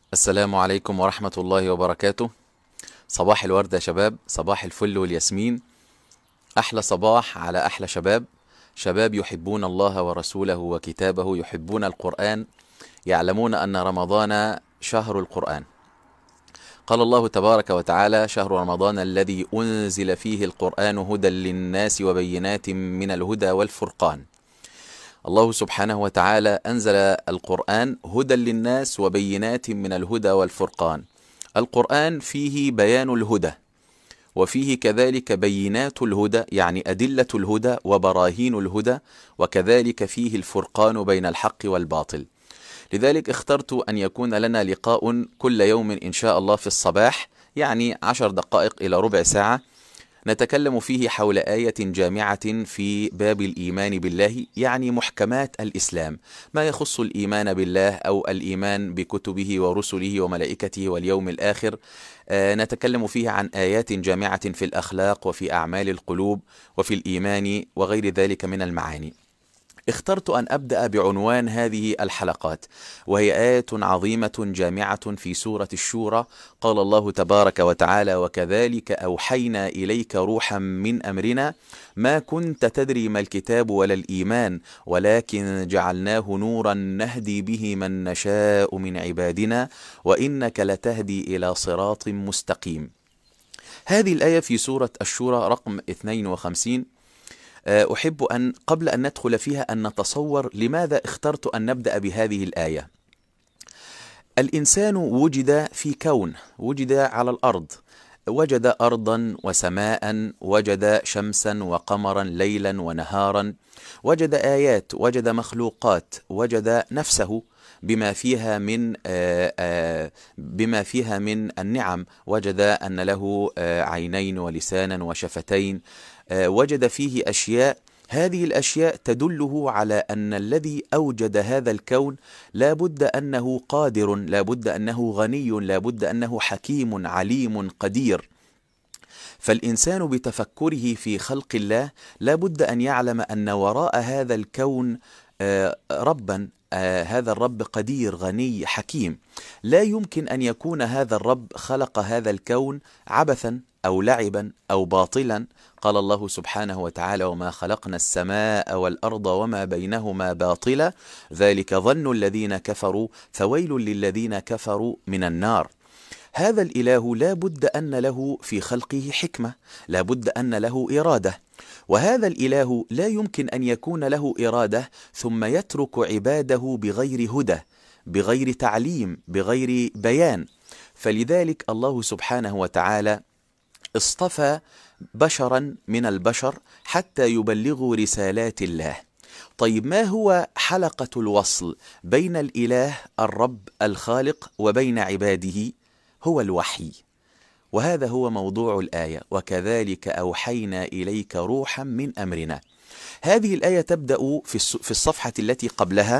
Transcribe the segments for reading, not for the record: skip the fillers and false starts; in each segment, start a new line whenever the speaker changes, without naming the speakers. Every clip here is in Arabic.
السلام عليكم ورحمة الله وبركاته. صباح الورد يا شباب، صباح الفل والياسمين. أحلى صباح على أحلى شباب، شباب يحبون الله ورسوله وكتابه، يحبون القرآن، يعلمون أن رمضان شهر القرآن. قال الله تبارك وتعالى: شهر رمضان الذي أنزل فيه القرآن هدى للناس وبينات من الهدى والفرقان. الله سبحانه وتعالى أنزل القرآن هدى للناس وبينات من الهدى والفرقان. القرآن فيه بيان الهدى، وفيه كذلك بينات الهدى، يعني أدلة الهدى وبراهين الهدى، وكذلك فيه الفرقان بين الحق والباطل. لذلك اخترت أن يكون لنا لقاء كل يوم إن شاء الله في الصباح، يعني 10 دقائق إلى ربع ساعة، نتكلم فيه حول آية جامعة في باب الإيمان بالله، يعني محكمات الإسلام، ما يخص الإيمان بالله أو الإيمان بكتبه ورسله وملائكته واليوم الآخر. نتكلم فيه عن آيات جامعة في الأخلاق وفي أعمال القلوب وفي الإيمان وغير ذلك من المعاني. اخترت أن أبدأ بعنوان هذه الحلقات، وهي آية عظيمة جامعة في سورة الشورى. قال الله تبارك وتعالى: وكذلك أوحينا إليك روحا من أمرنا ما كنت تدري ما الكتاب ولا الإيمان ولكن جعلناه نورا نهدي به من نشاء من عبادنا وإنك لتهدي إلى صراط مستقيم. هذه الآية في سورة الشورى رقم 52. أحب أن قبل أن ندخل فيها أن نتصور لماذا اخترت أن نبدأ بهذه الآية. الإنسان وجد في كون، وجد على الأرض، وجد أرضا وسماء، وجد شمسا وقمرا، ليلا ونهارا، وجد آيات، وجد مخلوقات، وجد نفسه بما فيها من النعم، وجد أن له عينين ولسانا وشفتين، وجد فيه أشياء. هذه الأشياء تدله على أن الذي أوجد هذا الكون لابد أنه قادر، لابد أنه غني، لابد أنه حكيم عليم قدير. فالإنسان بتفكره في خلق الله لابد أن يعلم أن وراء هذا الكون ربا، هذا الرب قدير غني حكيم. لا يمكن أن يكون هذا الرب خلق هذا الكون عبثا أو لعبا أو باطلا. قال الله سبحانه وتعالى: وما خلقنا السماء والأرض وما بينهما باطلا ذلك ظن الذين كفروا فويل للذين كفروا من النار. هذا الإله لا بد أن له في خلقه حكمة، لا بد أن له إرادة، وهذا الإله لا يمكن أن يكون له إرادة ثم يترك عباده بغير هدى، بغير تعليم، بغير بيان. فلذلك الله سبحانه وتعالى اصطفى بشرا من البشر حتى يبلغوا رسالات الله. طيب، ما هو حلقة الوصل بين الإله الرب الخالق وبين عباده؟ هو الوحي، وهذا هو موضوع الآية: وكذلك أوحينا إليك روحا من أمرنا. هذه الآية تبدأ في الصفحة التي قبلها: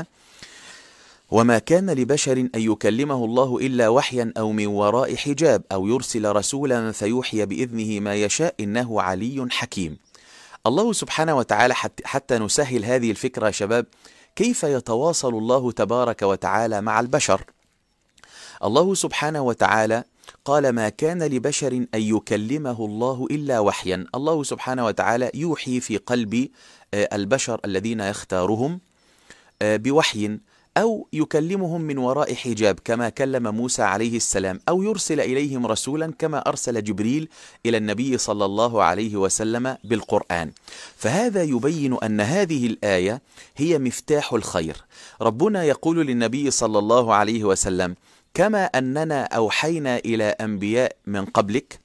وما كان لبشر أن يكلمه الله إلا وحيا أو من وراء حجاب أو يرسل رسولا فيوحي بإذنه ما يشاء إنه علي حكيم. الله سبحانه وتعالى، حتى نسهل هذه الفكرة يا شباب، كيف يتواصل الله تبارك وتعالى مع البشر؟ الله سبحانه وتعالى قال: ما كان لبشر أن يكلمه الله إلا وحيا. الله سبحانه وتعالى يوحي في قلب البشر الذين يختارهم بوحي، أو يكلمهم من وراء حجاب كما كلم موسى عليه السلام، أو يرسل إليهم رسولا كما أرسل جبريل إلى النبي صلى الله عليه وسلم بالقرآن. فهذا يبين أن هذه الآية هي مفتاح الخير. ربنا يقول للنبي صلى الله عليه وسلم: كما أننا أوحينا إلى أنبياء من قبلك،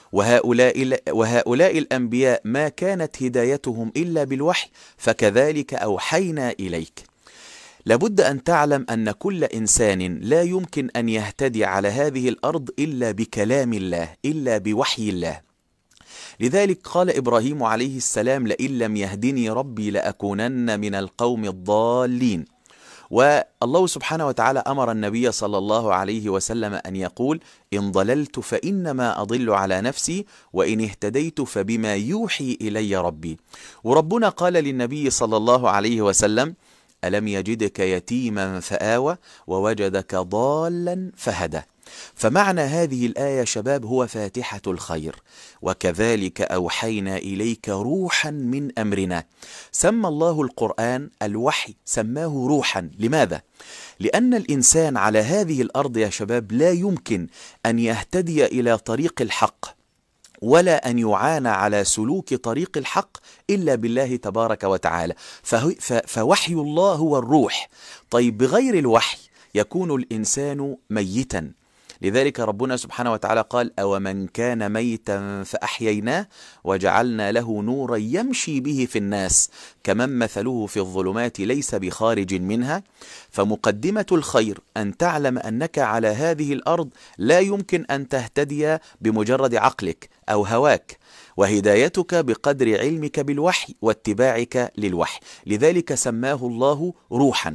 وهؤلاء الأنبياء ما كانت هدايتهم إلا بالوحي، فكذلك أوحينا إليك. لابد أن تعلم أن كل إنسان لا يمكن أن يهتدي على هذه الأرض إلا بكلام الله، إلا بوحي الله. لذلك قال إبراهيم عليه السلام: لئن لم يهدني ربي لأكونن من القوم الضالين. والله سبحانه وتعالى أمر النبي صلى الله عليه وسلم أن يقول: إن ضللت فإنما أضل على نفسي وإن اهتديت فبما يوحي إلي ربي. وربنا قال للنبي صلى الله عليه وسلم: ألم يجدك يتيما فآوى ووجدك ضالا فهدى. فمعنى هذه الآية شباب هو فاتحة الخير. وكذلك أوحينا إليك روحا من أمرنا. سمى الله القرآن الوحي، سماه روحا. لماذا؟ لأن الإنسان على هذه الأرض يا شباب لا يمكن أن يهتدي إلى طريق الحق ولا أن يعانى على سلوك طريق الحق إلا بالله تبارك وتعالى. فوحي الله هو الروح. طيب بغير الوحي يكون الإنسان ميتا. لذلك ربنا سبحانه وتعالى قال: أومن كان ميتا فأحييناه وجعلنا له نورا يمشي به في الناس كمن مثله في الظلمات ليس بخارج منها. فمقدمة الخير أن تعلم أنك على هذه الأرض لا يمكن أن تهتدي بمجرد عقلك أو هواك، وهدايتك بقدر علمك بالوحي واتباعك للوحي. لذلك سماه الله روحا.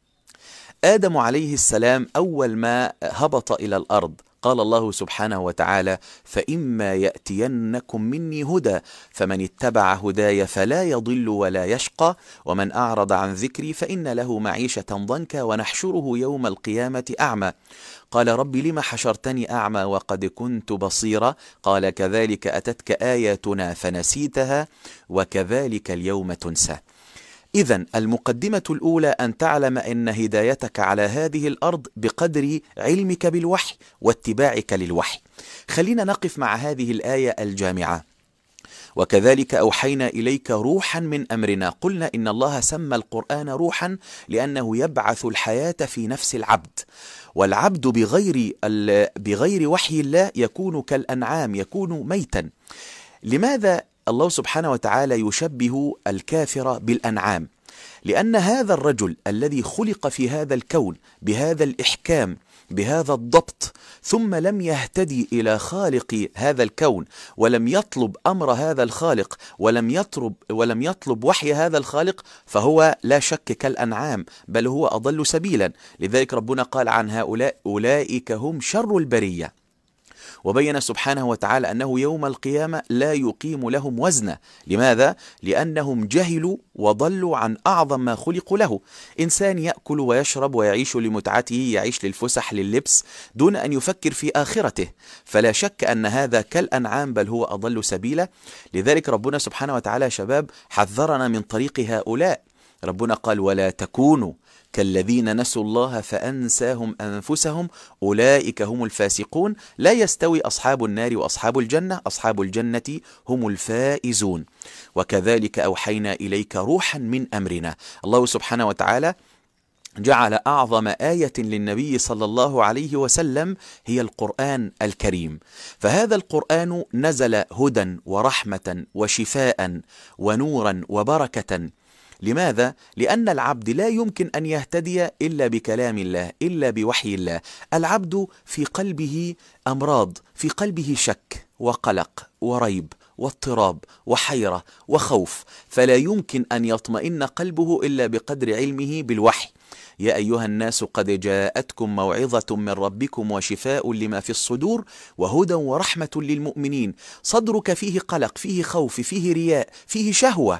آدم عليه السلام أول ما هبط إلى الأرض قال الله سبحانه وتعالى: فإما يأتينكم مني هدى فمن اتبع هداي فلا يضل ولا يشقى ومن أعرض عن ذكري فإن له معيشة ضنكا ونحشره يوم القيامة أعمى. قال: رب لم حشرتني أعمى وقد كنت بصيرا. قال: كذلك أتتك آياتنا فنسيتها وكذلك اليوم تنسى. إذن المقدمة الأولى أن تعلم أن هدايتك على هذه الأرض بقدر علمك بالوحي واتباعك للوحي. خلينا نقف مع هذه الآية الجامعة: وكذلك أوحينا إليك روحا من أمرنا. قلنا إن الله سمى القرآن روحا لأنه يبعث الحياة في نفس العبد، والعبد بغير وحي الله يكون كالأنعام، يكون ميتا. لماذا الله سبحانه وتعالى يشبه الكافر بالأنعام؟ لأن هذا الرجل الذي خلق في هذا الكون بهذا الإحكام بهذا الضبط ثم لم يهتدي إلى خالق هذا الكون ولم يطلب أمر هذا الخالق ولم يطلب وحي هذا الخالق، فهو لا شك كالأنعام بل هو أضل سبيلا. لذلك ربنا قال عن هؤلاء: أولئك هم شر البرية. وبين سبحانه وتعالى أنه يوم القيامة لا يقيم لهم وزنا. لماذا؟ لأنهم جهلوا وضلوا عن أعظم ما خلقوا له. إنسان يأكل ويشرب ويعيش لمتعته، يعيش للفسح لللبس دون أن يفكر في آخرته، فلا شك أن هذا كالأنعام بل هو أضل سبيلا. لذلك ربنا سبحانه وتعالى شباب حذرنا من طريق هؤلاء. ربنا قال: ولا تكونوا كالذين نسوا الله فأنساهم أنفسهم أولئك هم الفاسقون لا يستوي أصحاب النار وأصحاب الجنة، أصحاب الجنة هم الفائزون. وكذلك أوحينا إليك روحا من أمرنا. الله سبحانه وتعالى جعل أعظم آية للنبي صلى الله عليه وسلم هي القرآن الكريم. فهذا القرآن نزل هدى ورحمة وشفاء ونورا وبركة. لماذا؟ لأن العبد لا يمكن أن يهتدي إلا بكلام الله، إلا بوحي الله. العبد في قلبه أمراض، في قلبه شك وقلق وريب واضطراب وحيرة وخوف، فلا يمكن أن يطمئن قلبه إلا بقدر علمه بالوحي. يا أيها الناس قد جاءتكم موعظة من ربكم وشفاء لما في الصدور وهدى ورحمة للمؤمنين. صدرك فيه قلق، فيه خوف، فيه رياء، فيه شهوة.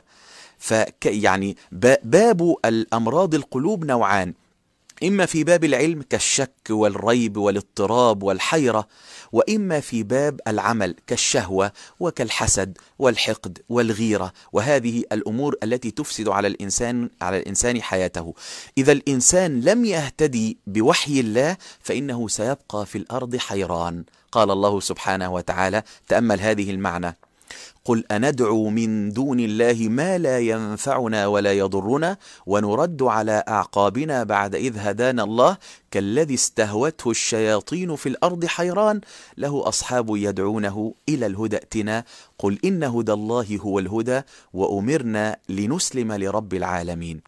يعني باب الأمراض القلوب نوعان: إما في باب العلم كالشك والريب والاضطراب والحيرة، وإما في باب العمل كالشهوة وكالحسد والحقد والغيرة، وهذه الأمور التي تفسد على الإنسان حياته. إذا الإنسان لم يهتدي بوحي الله فإنه سيبقى في الأرض حيران. قال الله سبحانه وتعالى: تأمل هذه المعنى: قل أندعو من دون الله ما لا ينفعنا ولا يضرنا ونرد على أعقابنا بعد إذ هدانا الله كالذي استهوته الشياطين في الأرض حيران له أصحاب يدعونه إلى الهدى ائتنا قل إن هدى الله هو الهدى وأمرنا لنسلم لرب العالمين.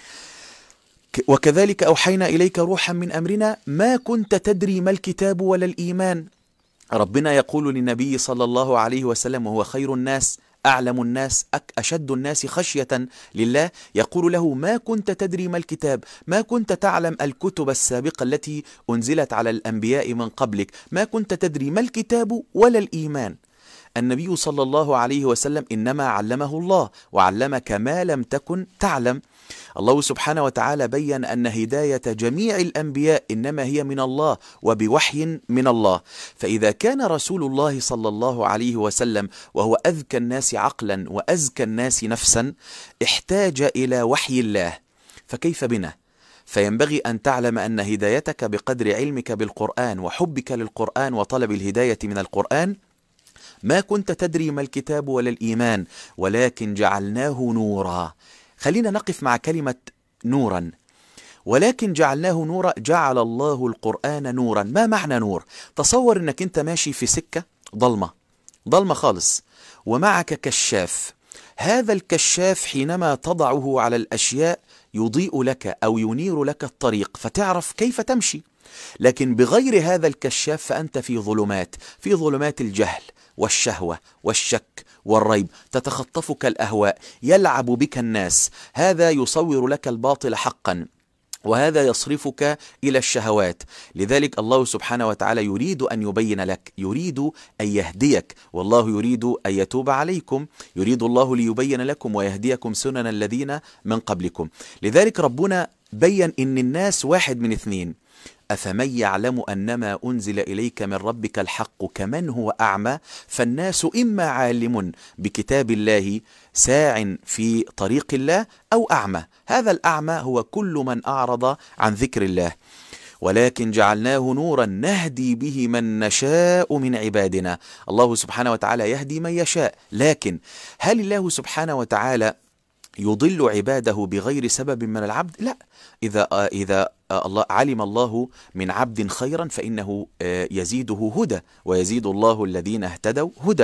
وكذلك أوحينا إليك روحا من أمرنا ما كنت تدري ما الكتاب ولا الإيمان. ربنا يقول للنبي صلى الله عليه وسلم وهو خير الناس أعلم الناس أشد الناس خشية لله، يقول له: ما كنت تدري ما الكتاب، ما كنت تعلم الكتب السابقة التي أنزلت على الأنبياء من قبلك، ما كنت تدري ما الكتاب ولا الإيمان. النبي صلى الله عليه وسلم إنما علمه الله، وعلمك ما لم تكن تعلم. الله سبحانه وتعالى بيّن أن هداية جميع الأنبياء إنما هي من الله وبوحي من الله. فإذا كان رسول الله صلى الله عليه وسلم وهو أذكى الناس عقلا وأزكى الناس نفسا احتاج إلى وحي الله، فكيف بنا؟ فينبغي أن تعلم أن هدايتك بقدر علمك بالقرآن وحبك للقرآن وطلب الهداية من القرآن. ما كنت تدري ما الكتاب ولا الإيمان ولكن جعلناه نورا. خلينا نقف مع كلمة نورا. ولكن جعلناه نورا، جعل الله القرآن نورا. ما معنى نور؟ تصور أنك أنت ماشي في سكة ضلمة خالص، ومعك كشاف. هذا الكشاف حينما تضعه على الأشياء يضيء لك أو ينير لك الطريق فتعرف كيف تمشي. لكن بغير هذا الكشاف فأنت في ظلمات الجهل والشهوة والشك والريب، تتخطفك الأهواء، يلعب بك الناس. هذا يصور لك الباطل حقا، وهذا يصرفك إلى الشهوات. لذلك الله سبحانه وتعالى يريد أن يبين لك، يريد أن يهديك، والله يريد أن يتوب عليكم. يريد الله ليبين لكم ويهديكم سنن الذين من قبلكم. لذلك ربنا بين إن الناس واحد من اثنين: أفمن يعلم أنما أنزل إليك من ربك الحق كمن هو أعمى. فالناس إما عالم بكتاب الله ساع في طريق الله أو أعمى. هذا الأعمى هو كل من أعرض عن ذكر الله. ولكن جعلناه نورا نهدي به من نشاء من عبادنا. الله سبحانه وتعالى يهدي من يشاء، لكن هل الله سبحانه وتعالى يضل عباده بغير سبب من العبد؟ لا. إذا الله علم الله من عبد خيرا فإنه يزيده هدى، ويزيد الله الذين اهتدوا هدى.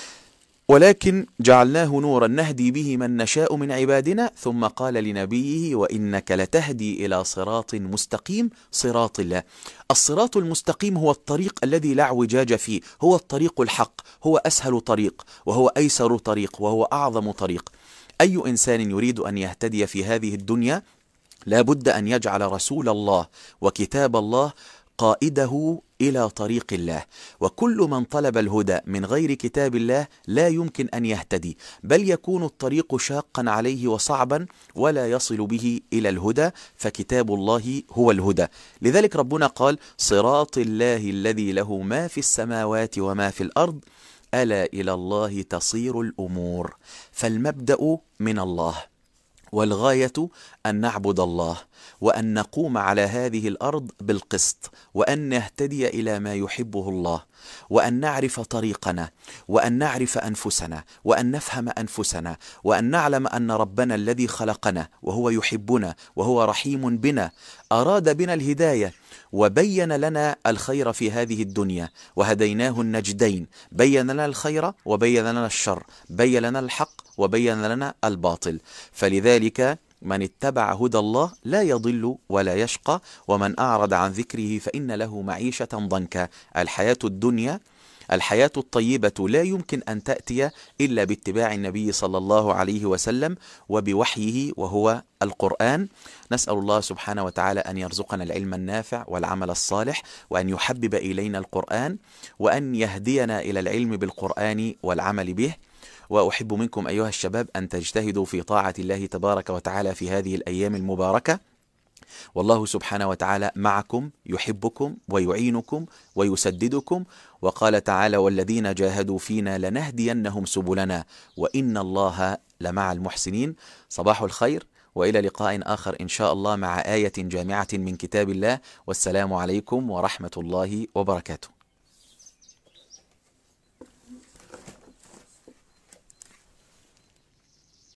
ولكن جعلناه نورا نهدي به من نشاء من عبادنا. ثم قال لنبيه: وإنك لتهدي إلى صراط مستقيم، صراط الله. الصراط المستقيم هو الطريق الذي لا اعوجاج فيه، هو الطريق الحق، هو أسهل طريق، وهو أيسر طريق، وهو أعظم طريق. أي إنسان يريد أن يهتدي في هذه الدنيا لا بد أن يجعل رسول الله وكتاب الله قائده إلى طريق الله. وكل من طلب الهدى من غير كتاب الله لا يمكن أن يهتدي، بل يكون الطريق شاقا عليه وصعبا ولا يصل به إلى الهدى، فكتاب الله هو الهدى. لذلك ربنا قال: صراط الله الذي له ما في السماوات وما في الأرض ألا إلى الله تصير الأمور. فالمبدأ من الله، والغاية أن نعبد الله، وأن نقوم على هذه الأرض بالقسط، وأن نهتدي إلى ما يحبه الله، وأن نعرف طريقنا، وأن نعرف أنفسنا، وأن نفهم أنفسنا، وأن نعلم أن ربنا الذي خلقنا وهو يحبنا وهو رحيم بنا أراد بنا الهداية، وبين لنا الخير في هذه الدنيا، وهديناه النجدين. بين لنا الخير وبين لنا الشر، بين لنا الحق وبين لنا الباطل. فلذلك من اتبع هدى الله لا يضل ولا يشقى، ومن أعرض عن ذكره فإن له معيشة ضنكا. الحياة الدنيا، الحياة الطيبة لا يمكن أن تأتي إلا باتباع النبي صلى الله عليه وسلم وبوحيه وهو القرآن. نسأل الله سبحانه وتعالى أن يرزقنا العلم النافع والعمل الصالح، وأن يحبب إلينا القرآن، وأن يهدينا إلى العلم بالقرآن والعمل به. وأحب منكم أيها الشباب أن تجتهدوا في طاعة الله تبارك وتعالى في هذه الأيام المباركة، والله سبحانه وتعالى معكم، يحبكم ويعينكم ويسددكم. وقال تعالى: والذين جاهدوا فينا لنهدينهم سبلنا وإن الله لمع المحسنين. صباح الخير، وإلى لقاء آخر إن شاء الله مع آية جامعة من كتاب الله. والسلام عليكم ورحمة الله وبركاته.